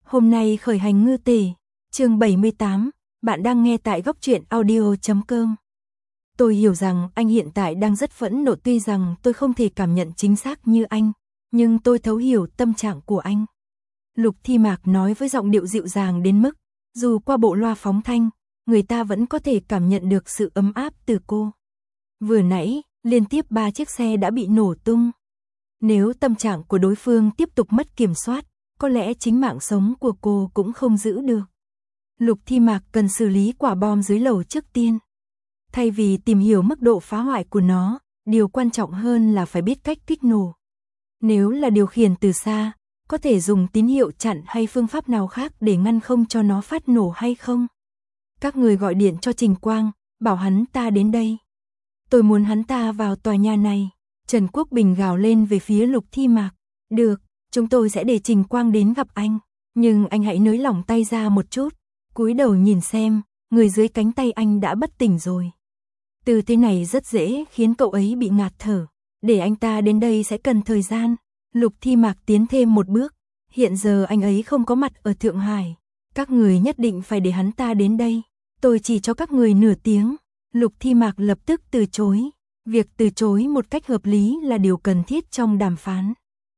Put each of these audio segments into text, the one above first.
Hôm nay khởi hành ngư tể, chương 78, bạn đang nghe tại góc truyện audio.com. Tôi hiểu rằng anh hiện tại đang rất phẫn nộ, tuy rằng tôi không thể cảm nhận chính xác như anh, nhưng tôi thấu hiểu tâm trạng của anh. Lục Thi Mạc nói với giọng điệu dịu dàng đến mức, dù qua bộ loa phóng thanh, người ta vẫn có thể cảm nhận được sự ấm áp từ cô. Vừa nãy, liên tiếp 3 chiếc xe đã bị nổ tung. Nếu tâm trạng của đối phương tiếp tục mất kiểm soát, có lẽ chính mạng sống của cô cũng không giữ được. Lục Thi Mạc cần xử lý quả bom dưới lầu trước tiên. Thay vì tìm hiểu mức độ phá hoại của nó, điều quan trọng hơn là phải biết cách kích nổ. Nếu là điều khiển từ xa, có thể dùng tín hiệu chặn hay phương pháp nào khác để ngăn không cho nó phát nổ hay không? Các người gọi điện cho Trình Quang, bảo hắn ta đến đây. Tôi muốn hắn ta vào tòa nhà này. Trần Quốc Bình gào lên về phía Lục Thi Mạc. Được, chúng tôi sẽ để Trình Quang đến gặp anh. Nhưng anh hãy nới lỏng tay ra một chút. Cúi đầu nhìn xem, người dưới cánh tay anh đã bất tỉnh rồi. Tư thế này rất dễ khiến cậu ấy bị ngạt thở. Để anh ta đến đây sẽ cần thời gian. Lục Thi Mạc tiến thêm một bước. Hiện giờ anh ấy không có mặt ở Thượng Hải. Các người nhất định phải để hắn ta đến đây. Tôi chỉ cho các người nửa tiếng. Lục Thi Mạc lập tức từ chối. Việc từ chối một cách hợp lý là điều cần thiết trong đàm phán.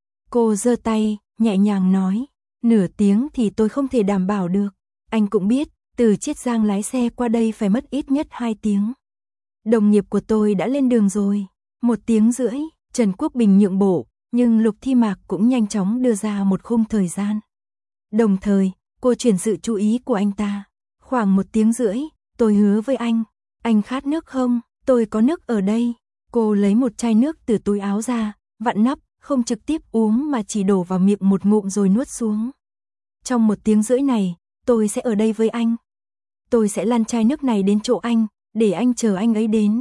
Cô giơ tay, nhẹ nhàng nói. Nửa tiếng thì tôi không thể đảm bảo được. Anh cũng biết, từ Chiết Giang lái xe qua đây phải mất ít nhất 2 tiếng. Đồng nghiệp của tôi đã lên đường rồi. 1 tiếng rưỡi, Trần Quốc Bình nhượng bộ, nhưng Lục Thi Mạc cũng nhanh chóng đưa ra một khung thời gian. Đồng thời, cô chuyển sự chú ý của anh ta. Khoảng 1 tiếng rưỡi, tôi hứa với anh khát nước không? Tôi có nước ở đây. Cô lấy một chai nước từ túi áo ra, vặn nắp, không trực tiếp uống mà chỉ đổ vào miệng một ngụm rồi nuốt xuống. Trong 1 tiếng rưỡi này, tôi sẽ ở đây với anh. Tôi sẽ lăn chai nước này đến chỗ anh, để anh chờ anh ấy đến.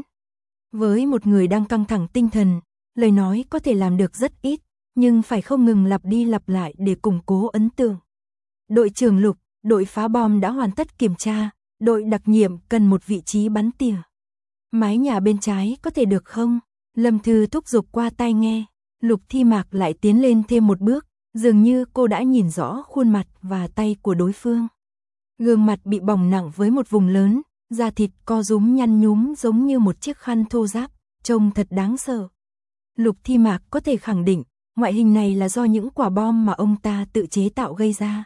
Với một người đang căng thẳng tinh thần, lời nói có thể làm được rất ít, nhưng phải không ngừng lặp đi lặp lại để củng cố ấn tượng. Đội trưởng Lục, đội phá bom đã hoàn tất kiểm tra, đội đặc nhiệm cần một vị trí bắn tỉa. Mái nhà bên trái có thể được không? Lâm Thư thúc giục qua tai nghe. Lục Thi Mạc lại tiến lên thêm một bước, dường như cô đã nhìn rõ khuôn mặt và tay của đối phương. Gương mặt bị bỏng nặng với một vùng lớn, da thịt co rúm nhăn nhúm giống như một chiếc khăn thô ráp, trông thật đáng sợ. Lục Thi Mạc có thể khẳng định, ngoại hình này là do những quả bom mà ông ta tự chế tạo gây ra.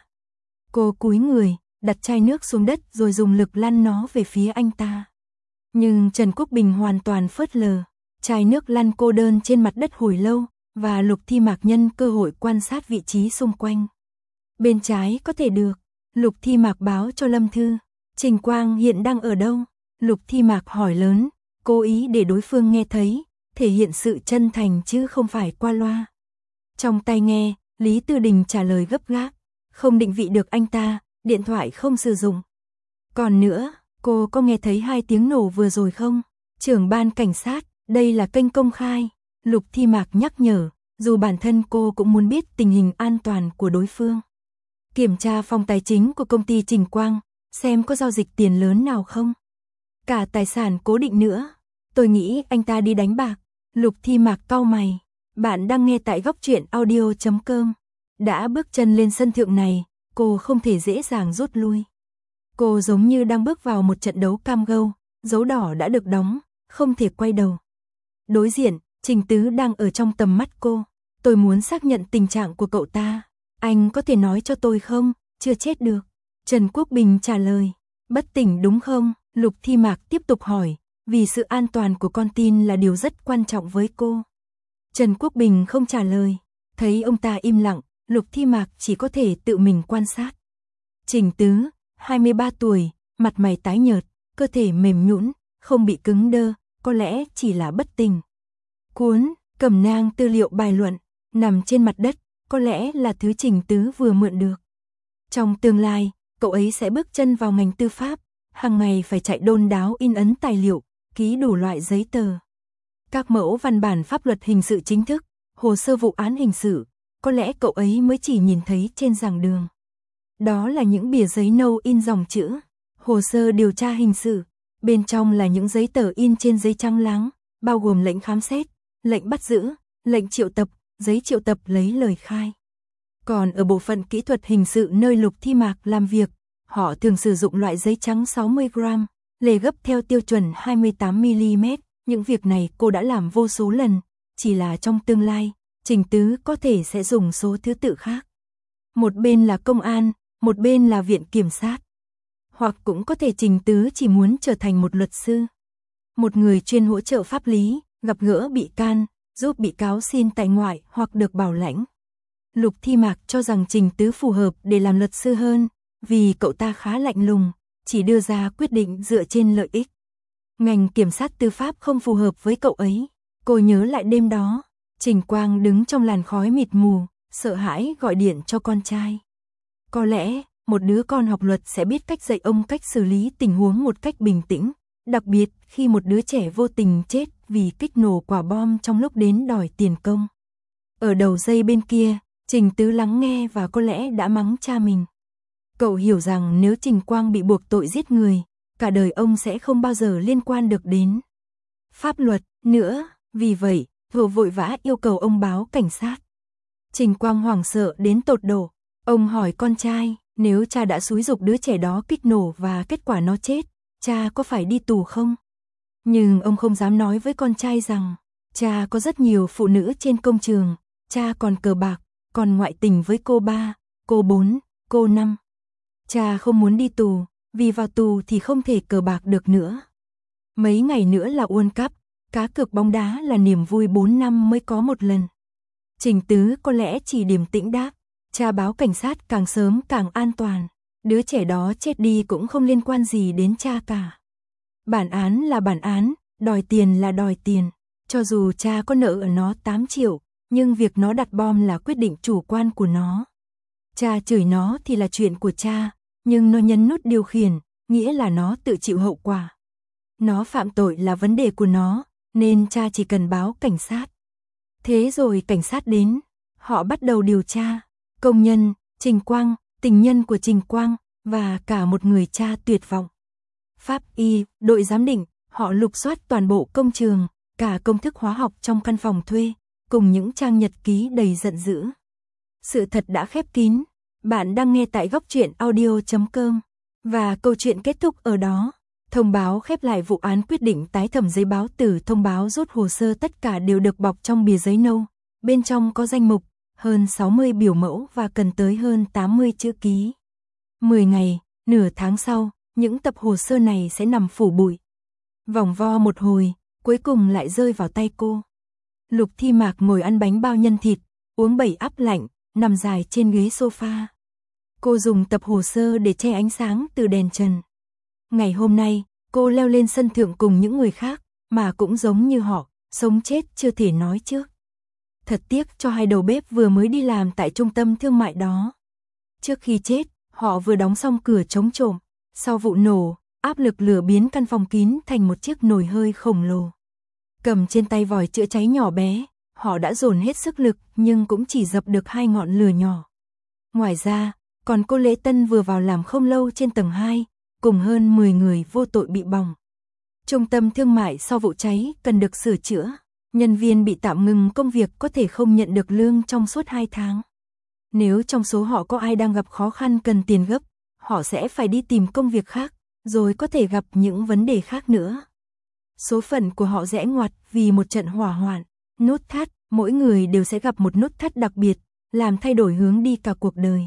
Cô cúi người, đặt chai nước xuống đất rồi dùng lực lăn nó về phía anh ta. Nhưng Trần Quốc Bình hoàn toàn phớt lờ, chai nước lăn cô đơn trên mặt đất hồi lâu, và Lục Thi Mạc nhân cơ hội quan sát vị trí xung quanh. Bên trái có thể được. Lục Thi Mạc báo cho Lâm Thư. Trình Quang hiện đang ở đâu? Lục Thi Mạc hỏi lớn, cố ý để đối phương nghe thấy, thể hiện sự chân thành chứ không phải qua loa. Trong tai nghe, Lý Tư Đình trả lời gấp gáp, không định vị được anh ta, điện thoại không sử dụng. Còn nữa, cô có nghe thấy 2 tiếng nổ vừa rồi không? Trưởng ban cảnh sát, đây là kênh công khai. Lục Thi Mạc nhắc nhở, dù bản thân cô cũng muốn biết tình hình an toàn của đối phương. Kiểm tra phòng tài chính của công ty Trình Quang, xem có giao dịch tiền lớn nào không. Cả tài sản cố định nữa. Tôi nghĩ anh ta đi đánh bạc. Lục Thi Mạc cau mày. Bạn đang nghe tại góc truyện audio.com. Đã bước chân lên sân thượng này, cô không thể dễ dàng rút lui. Cô giống như đang bước vào một trận đấu cam go, dấu đỏ đã được đóng, không thể quay đầu. Đối diện, Trình Tứ đang ở trong tầm mắt cô. Tôi muốn xác nhận tình trạng của cậu ta. Anh có thể nói cho tôi không? Chưa chết được. Trần Quốc Bình trả lời. Bất tỉnh đúng không? Lục Thi Mạc tiếp tục hỏi, vì sự an toàn của con tin là điều rất quan trọng với cô. Trần Quốc Bình không trả lời. Thấy ông ta im lặng, Lục Thi Mạc chỉ có thể tự mình quan sát. Trình Tứ, 23 tuổi, mặt mày tái nhợt, cơ thể mềm nhũn, không bị cứng đơ, có lẽ chỉ là bất tỉnh. Cuốn, cẩm nang tư liệu bài luận, nằm trên mặt đất, có lẽ là thứ Trình Tứ vừa mượn được. Trong tương lai, cậu ấy sẽ bước chân vào ngành tư pháp, hàng ngày phải chạy đôn đáo in ấn tài liệu, ký đủ loại giấy tờ. Các mẫu văn bản pháp luật hình sự chính thức, hồ sơ vụ án hình sự, có lẽ cậu ấy mới chỉ nhìn thấy trên giảng đường. Đó là những bìa giấy nâu in dòng chữ, hồ sơ điều tra hình sự, bên trong là những giấy tờ in trên giấy trắng láng, bao gồm lệnh khám xét, lệnh bắt giữ, lệnh triệu tập, giấy triệu tập lấy lời khai. Còn ở bộ phận kỹ thuật hình sự nơi Lục Thi Mạc làm việc, họ thường sử dụng loại giấy trắng 60 gram, lề gấp theo tiêu chuẩn 28 mm. Những việc này cô đã làm vô số lần, chỉ là trong tương lai, Trình Tứ có thể sẽ dùng số thứ tự khác. Một bên là công an, một bên là viện kiểm sát. Hoặc cũng có thể Trình Tứ chỉ muốn trở thành một luật sư. Một người chuyên hỗ trợ pháp lý, gặp gỡ bị can, giúp bị cáo xin tại ngoại hoặc được bảo lãnh. Lục Thi Mạc cho rằng Trình Tứ phù hợp để làm luật sư hơn, vì cậu ta khá lạnh lùng, chỉ đưa ra quyết định dựa trên lợi ích. Ngành kiểm sát tư pháp không phù hợp với cậu ấy. Cô nhớ lại đêm đó, Trình Quang đứng trong làn khói mịt mù, sợ hãi gọi điện cho con trai. Có lẽ, một đứa con học luật sẽ biết cách dạy ông cách xử lý tình huống một cách bình tĩnh, đặc biệt khi một đứa trẻ vô tình chết vì kích nổ quả bom trong lúc đến đòi tiền công. Ở đầu dây bên kia, Trình Tứ lắng nghe và có lẽ đã mắng cha mình. Cậu hiểu rằng nếu Trình Quang bị buộc tội giết người, cả đời ông sẽ không bao giờ liên quan được đến pháp luật nữa, vì vậy, vừa vội vã yêu cầu ông báo cảnh sát. Trình Quang hoảng sợ đến tột độ, ông hỏi con trai, nếu cha đã xúi giục đứa trẻ đó kích nổ và kết quả nó chết, cha có phải đi tù không? Nhưng ông không dám nói với con trai rằng, cha có rất nhiều phụ nữ trên công trường, cha còn cờ bạc, còn ngoại tình với cô 3, cô 4, cô 5. Cha không muốn đi tù, vì vào tù thì không thể cờ bạc được nữa. Mấy ngày nữa là World Cup, cá cược bóng đá là niềm vui 4 năm mới có một lần. Trình Tứ có lẽ chỉ điềm tĩnh đáp, cha báo cảnh sát càng sớm càng an toàn, đứa trẻ đó chết đi cũng không liên quan gì đến cha cả. Bản án là bản án, đòi tiền là đòi tiền, cho dù cha có nợ ở nó 8 triệu, nhưng việc nó đặt bom là quyết định chủ quan của nó. Cha chửi nó thì là chuyện của cha, nhưng nó nhấn nút điều khiển, nghĩa là nó tự chịu hậu quả. Nó phạm tội là vấn đề của nó, nên cha chỉ cần báo cảnh sát. Thế rồi cảnh sát đến, họ bắt đầu điều tra, công nhân, Trình Quang, tình nhân của Trình Quang, và cả một người cha tuyệt vọng. Pháp y, đội giám định, họ lục soát toàn bộ công trường, cả công thức hóa học trong căn phòng thuê, cùng những trang nhật ký đầy giận dữ. Sự thật đã khép kín. Bạn đang nghe tại góc truyện audio.com và câu chuyện kết thúc ở đó. Thông báo khép lại vụ án, quyết định tái thẩm giấy báo tử, thông báo rút hồ sơ, tất cả đều được bọc trong bìa giấy nâu. Bên trong có danh mục, hơn 60 biểu mẫu và cần tới hơn 80 chữ ký. 10 ngày, nửa tháng sau, những tập hồ sơ này sẽ nằm phủ bụi. Vòng vo một hồi, cuối cùng lại rơi vào tay cô. Lục Thi Mạc ngồi ăn bánh bao nhân thịt, uống 7 ắp lạnh, nằm dài trên ghế sofa. Cô dùng tập hồ sơ để che ánh sáng từ đèn trần. Ngày hôm nay, cô leo lên sân thượng cùng những người khác, mà cũng giống như họ, sống chết chưa thể nói trước. Thật tiếc cho hai đầu bếp vừa mới đi làm tại trung tâm thương mại đó. Trước khi chết, họ vừa đóng xong cửa chống trộm. Sau vụ nổ, áp lực lửa biến căn phòng kín thành một chiếc nồi hơi khổng lồ. Cầm trên tay vòi chữa cháy nhỏ bé, họ đã dồn hết sức lực nhưng cũng chỉ dập được 2 ngọn lửa nhỏ. Ngoài ra, còn cô Lễ Tân vừa vào làm không lâu trên tầng 2, cùng hơn 10 người vô tội bị bỏng. Trung tâm thương mại sau vụ cháy cần được sửa chữa, nhân viên bị tạm ngừng công việc có thể không nhận được lương trong suốt 2 tháng. Nếu trong số họ có ai đang gặp khó khăn cần tiền gấp, họ sẽ phải đi tìm công việc khác, rồi có thể gặp những vấn đề khác nữa. Số phận của họ rẽ ngoặt vì một trận hỏa hoạn, nút thắt, mỗi người đều sẽ gặp một nút thắt đặc biệt, làm thay đổi hướng đi cả cuộc đời.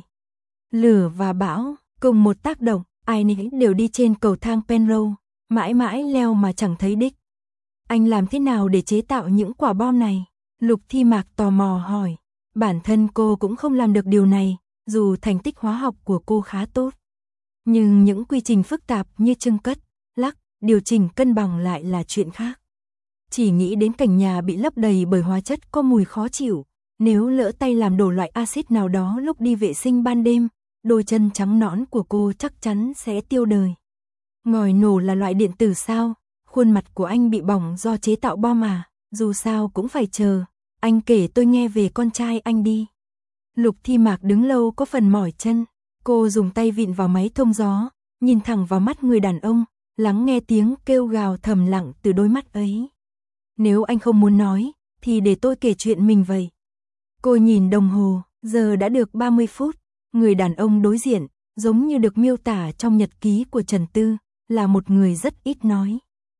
Lửa và bão, cùng một tác động, ai nấy đều đi trên cầu thang Penrose, mãi mãi leo mà chẳng thấy đích. Anh làm thế nào để chế tạo những quả bom này? Lục Thi Mạc tò mò hỏi. Bản thân cô cũng không làm được điều này, dù thành tích hóa học của cô khá tốt. Nhưng những quy trình phức tạp như chưng cất, lắc, điều chỉnh cân bằng lại là chuyện khác. Chỉ nghĩ đến cảnh nhà bị lấp đầy bởi hóa chất có mùi khó chịu, nếu lỡ tay làm đổ loại axit nào đó lúc đi vệ sinh ban đêm, đôi chân trắng nõn của cô chắc chắn sẽ tiêu đời. Ngòi nổ là loại điện tử sao? Khuôn mặt của anh bị bỏng do chế tạo bom à? Dù sao cũng phải chờ. Anh kể tôi nghe về con trai anh đi. Lục Thi Mạc đứng lâu có phần mỏi chân. Cô dùng tay vịn vào máy thông gió, nhìn thẳng vào mắt người đàn ông, lắng nghe tiếng kêu gào thầm lặng từ đôi mắt ấy. Nếu anh không muốn nói, thì để tôi kể chuyện mình vậy. Cô nhìn đồng hồ, Giờ đã được 30 phút, người đàn ông đối diện, giống như được miêu tả trong nhật ký của Trần Tư, là một người rất ít nói.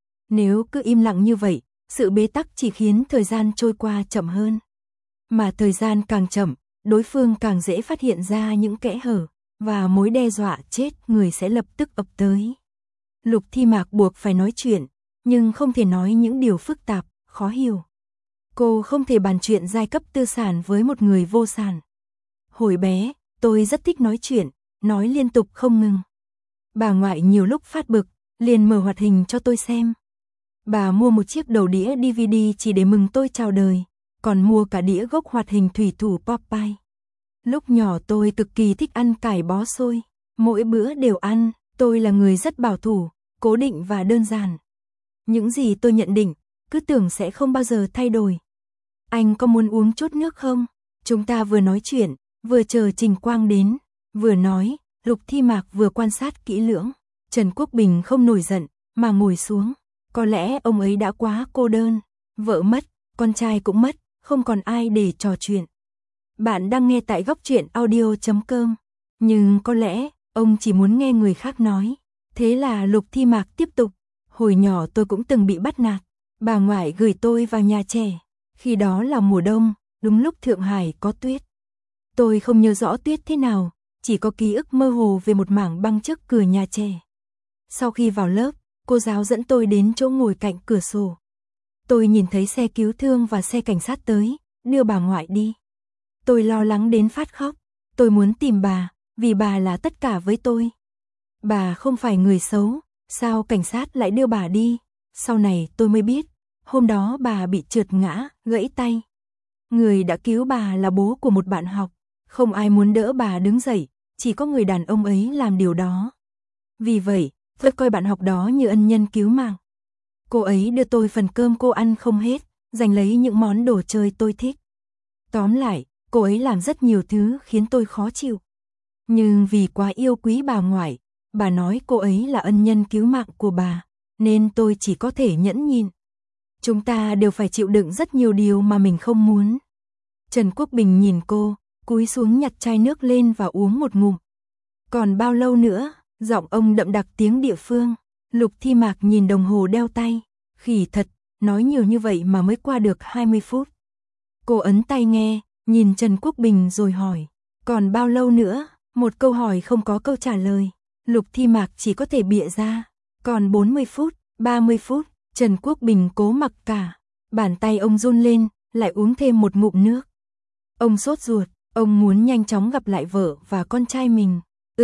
Nếu cứ im lặng như vậy, sự bế tắc chỉ khiến thời gian trôi qua chậm hơn. Mà thời gian càng chậm, đối phương càng dễ phát hiện ra những kẽ hở, và mối đe dọa chết người sẽ lập tức ập tới. Lục Thi Mạc buộc phải nói chuyện, nhưng không thể nói những điều phức tạp, khó hiểu. Cô không thể bàn chuyện giai cấp tư sản với một người vô sản. Hồi bé, tôi rất thích nói chuyện, nói liên tục không ngừng. Bà ngoại nhiều lúc phát bực, liền mở hoạt hình cho tôi xem. Bà mua một chiếc đầu đĩa DVD chỉ để mừng tôi chào đời, còn mua cả đĩa gốc hoạt hình thủy thủ Popeye. Lúc nhỏ tôi cực kỳ thích ăn cải bó xôi, mỗi bữa đều ăn, tôi là người rất bảo thủ, cố định và đơn giản. Những gì tôi nhận định, cứ tưởng sẽ không bao giờ thay đổi. Anh có muốn uống chút nước không? Chúng ta vừa nói chuyện, vừa chờ Trình Quang đến, vừa nói, Lục Thi Mạc vừa quan sát kỹ lưỡng. Trần Quốc Bình không nổi giận, mà ngồi xuống. Có lẽ ông ấy đã quá cô đơn, vợ mất, con trai cũng mất, không còn ai để trò chuyện. Bạn đang nghe tại góc truyện audio.com, nhưng có lẽ ông chỉ muốn nghe người khác nói. Thế là Lục Thi Mạc tiếp tục, hồi nhỏ tôi cũng từng bị bắt nạt. Bà ngoại gửi tôi vào nhà trẻ, khi đó là mùa đông, đúng lúc Thượng Hải có tuyết. Tôi không nhớ rõ tuyết thế nào, chỉ có ký ức mơ hồ về một mảng băng trước cửa nhà trẻ. Sau khi vào lớp, cô giáo dẫn tôi đến chỗ ngồi cạnh cửa sổ. Tôi nhìn thấy xe cứu thương và xe cảnh sát tới, đưa bà ngoại đi. Tôi lo lắng đến phát khóc, tôi muốn tìm bà, vì bà là tất cả với tôi. Bà không phải người xấu, sao cảnh sát lại đưa bà đi? Sau này tôi mới biết, hôm đó bà bị trượt ngã, gãy tay. Người đã cứu bà là bố của một bạn học, không ai muốn đỡ bà đứng dậy, chỉ có người đàn ông ấy làm điều đó. Vì vậy, tôi coi bạn học đó như ân nhân cứu mạng. Cô ấy đưa tôi phần cơm cô ăn không hết, giành lấy những món đồ chơi tôi thích. Tóm lại, cô ấy làm rất nhiều thứ khiến tôi khó chịu. Nhưng vì quá yêu quý bà ngoại, bà nói cô ấy là ân nhân cứu mạng của bà, nên tôi chỉ có thể nhẫn nhịn. Chúng ta đều phải chịu đựng rất nhiều điều mà mình không muốn. Trần Quốc Bình nhìn cô, cúi xuống nhặt chai nước lên và uống một ngụm. Còn bao lâu nữa? Giọng ông đậm đặc tiếng địa phương. Lục Thi Mạc nhìn đồng hồ đeo tay. Khỉ thật, nói nhiều như vậy mà mới qua được 20 phút. Cô ấn tay nghe, nhìn Trần Quốc Bình rồi hỏi. Còn bao lâu nữa? Một câu hỏi không có câu trả lời. Lục Thi Mạc chỉ có thể bịa ra. Còn 40 phút, 30 phút. Trần Quốc Bình cố mặc cả. Bàn tay ông run lên, lại uống thêm một ngụm nước. Ông sốt ruột, ông muốn nhanh chóng gặp lại vợ và con trai mình.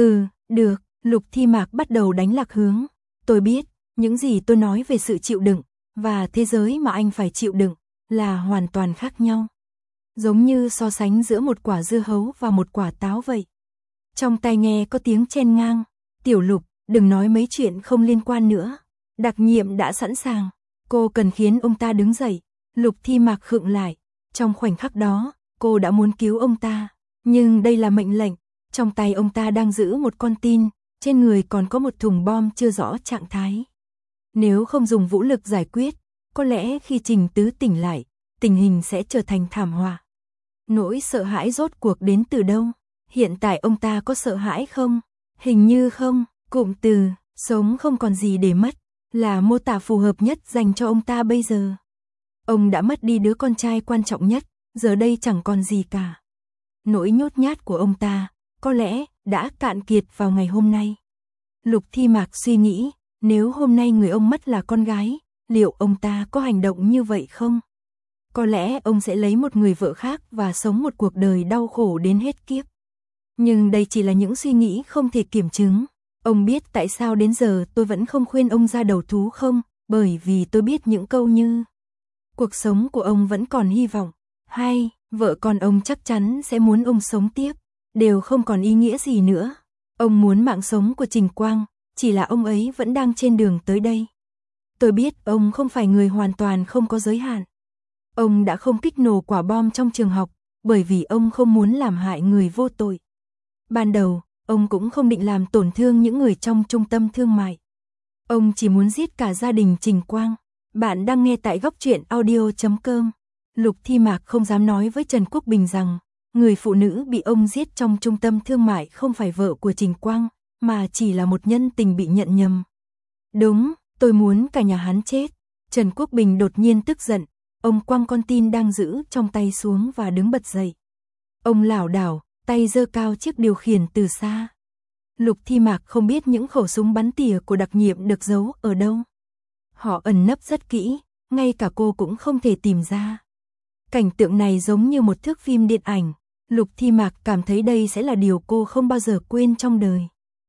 Được, Lục Thi Mạc bắt đầu đánh lạc hướng. Tôi biết, những gì tôi nói về sự chịu đựng, và thế giới mà anh phải chịu đựng, là hoàn toàn khác nhau. Giống như so sánh giữa một quả dưa hấu và một quả táo vậy. Trong tai nghe có tiếng chen ngang. Tiểu Lục, đừng nói mấy chuyện không liên quan nữa. Đặc nhiệm đã sẵn sàng. Cô cần khiến ông ta đứng dậy. Lục Thi Mạc khựng lại. Trong khoảnh khắc đó, cô đã muốn cứu ông ta. Nhưng đây là mệnh lệnh. Trong tay ông ta đang giữ một con tin. Trên người còn có một thùng bom chưa rõ trạng thái. Nếu không dùng vũ lực giải quyết, có lẽ khi Trình Tứ tỉnh lại, tình hình sẽ trở thành thảm họa. Nỗi sợ hãi rốt cuộc đến từ đâu? Hiện tại ông ta có sợ hãi không? Hình như không. Cụm từ sống không còn gì để mất là mô tả phù hợp nhất dành cho ông ta bây giờ. Ông đã mất đi đứa con trai quan trọng nhất, giờ đây chẳng còn gì cả. Nỗi nhút nhát của ông ta có lẽ đã cạn kiệt vào ngày hôm nay. Lục Thi Mạc suy nghĩ, nếu hôm nay người ông mất là con gái, liệu ông ta có hành động như vậy không? Có lẽ ông sẽ lấy một người vợ khác và sống một cuộc đời đau khổ đến hết kiếp. Nhưng đây chỉ là những suy nghĩ không thể kiểm chứng. Ông biết tại sao đến giờ tôi vẫn không khuyên ông ra đầu thú không? Bởi vì tôi biết những câu như cuộc sống của ông vẫn còn hy vọng, hay vợ con ông chắc chắn sẽ muốn ông sống tiếp, đều không còn ý nghĩa gì nữa. Ông muốn mạng sống của Trình Quang, chỉ là ông ấy vẫn đang trên đường tới đây. Tôi biết ông không phải người hoàn toàn không có giới hạn. Ông đã không kích nổ quả bom trong trường học, bởi vì ông không muốn làm hại người vô tội. Ban đầu, ông cũng không định làm tổn thương những người trong trung tâm thương mại. Ông chỉ muốn giết cả gia đình Trình Quang. Bạn đang nghe tại góc truyện audio.com. Lục Thi Mạc không dám nói với Trần Quốc Bình rằng người phụ nữ bị ông giết trong trung tâm thương mại không phải vợ của Trình Quang, mà chỉ là một nhân tình bị nhận nhầm. Đúng, tôi muốn cả nhà hắn chết. Trần Quốc Bình đột nhiên tức giận, ông quăng con tin đang giữ trong tay xuống và đứng bật dậy. Ông lảo đảo, tay giơ cao chiếc điều khiển từ xa. Lục Thi Mạc không biết những khẩu súng bắn tỉa của đặc nhiệm được giấu ở đâu. Họ ẩn nấp rất kỹ, ngay cả cô cũng không thể tìm ra. Cảnh tượng này giống như một thước phim điện ảnh. Lục Thi Mạc cảm thấy đây sẽ là điều cô không bao giờ quên trong đời.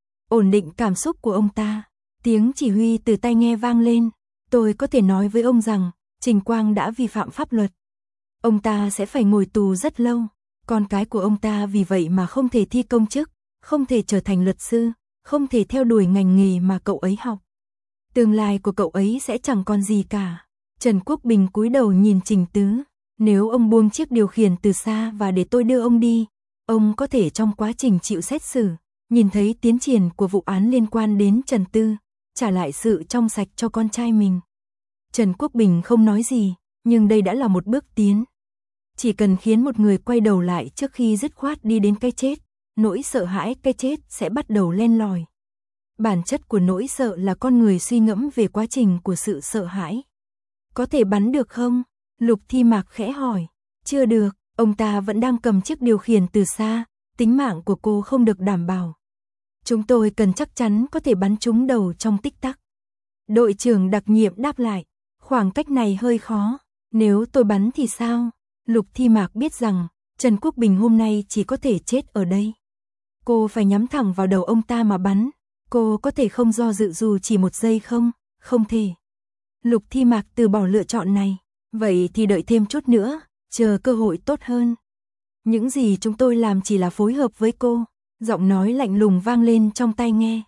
Ổn định cảm xúc của ông ta, tiếng chỉ huy từ tai nghe vang lên. Tôi có thể nói với ông rằng, Trình Quang đã vi phạm pháp luật. Ông ta sẽ phải ngồi tù rất lâu. Con cái của ông ta vì vậy mà không thể thi công chức, không thể trở thành luật sư, không thể theo đuổi ngành nghề mà cậu ấy học. Tương lai của cậu ấy sẽ chẳng còn gì cả. Trần Quốc Bình cúi đầu nhìn Trình Tứ. Nếu ông buông chiếc điều khiển từ xa và để tôi đưa ông đi, ông có thể trong quá trình chịu xét xử, nhìn thấy tiến triển của vụ án liên quan đến Trần Tư, trả lại sự trong sạch cho con trai mình. Trần Quốc Bình không nói gì, nhưng đây đã là một bước tiến. Chỉ cần khiến một người quay đầu lại trước khi dứt khoát đi đến cái chết, nỗi sợ hãi cái chết sẽ bắt đầu len lỏi. Bản chất của nỗi sợ là con người suy ngẫm về quá trình của sự sợ hãi. Có thể bắn được không? Lục Thi Mạc khẽ hỏi. Chưa được, ông ta vẫn đang cầm chiếc điều khiển từ xa, tính mạng của cô không được đảm bảo. Chúng tôi cần chắc chắn có thể bắn trúng đầu trong tích tắc. Đội trưởng đặc nhiệm đáp lại, khoảng cách này hơi khó, nếu tôi bắn thì sao? Lục Thi Mạc biết rằng, Trần Quốc Bình hôm nay chỉ có thể chết ở đây. Cô phải nhắm thẳng vào đầu ông ta mà bắn, cô có thể không do dự dù chỉ một giây không? Không thể. Lục Thi Mạc từ bỏ lựa chọn này, vậy thì đợi thêm chút nữa, chờ cơ hội tốt hơn. Những gì chúng tôi làm chỉ là phối hợp với cô, giọng nói lạnh lùng vang lên trong tai nghe.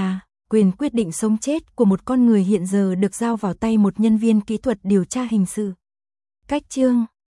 Quyền quyết định sống chết của một con người hiện giờ được giao vào tay một nhân viên kỹ thuật điều tra hình sự. Cách chương